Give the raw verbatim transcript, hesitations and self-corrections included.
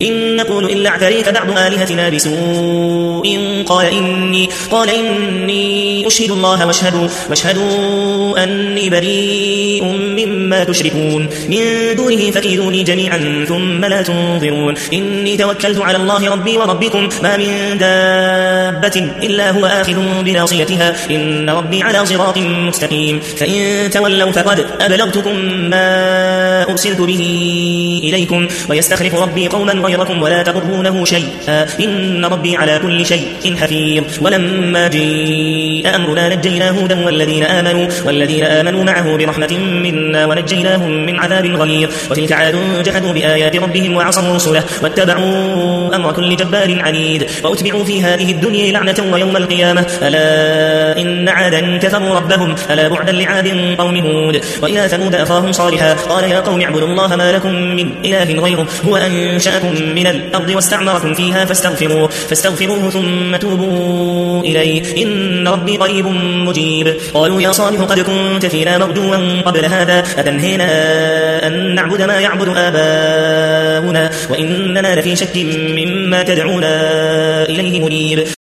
إن نقول إلا اعتريك بعض آلهتنا بسوء قال إني, قال إني أشهد الله واشهدوا, واشهدوا أني بريء مما تشركون من دونه فكيدوني جميعا ثم لا تنظرون إني توكلت على الله ربي وربكم ما من دابة إلا هو آخذ بناصيتها إن ربي على صراط مستقيم فإن تولوا فقد أبلغتكم ما أرسلت به إليكم ويستخلف ربي قوما غيركم ولا تضرونه شيئا إن ربي على كل شيء حفيظ ولما جاء أمرنا نجينا هودا والذين آمنوا, والذين آمنوا معه برحمة منا ونجيناهم من عذاب غليظ وتلك عاد جحدوا بآيات ربهم وعصوا رسله واتبعوا أمر كل جبار عنيد وأتبعوا في هذه الدنيا لعنة ويوم القيامة ألا إن عادا كفروا ربهم ألا بعدا لعاد قوم هود وإلى ثمود أخاهم صالحا قال يا قوم اعبدوا الله ما لكم من إله غيره هو أنشأكم من الأرض واستعمركم فيها فاستغفروه, فاستغفروه ثم توبوا إليه إن ربي قريب مجيب قالوا يا صالح قد كنت فينا مرجوا قبل هذا أتنهينا أن نعبد ما يعبد آباؤنا وإننا لفي شك مما تدعونا إليه مريب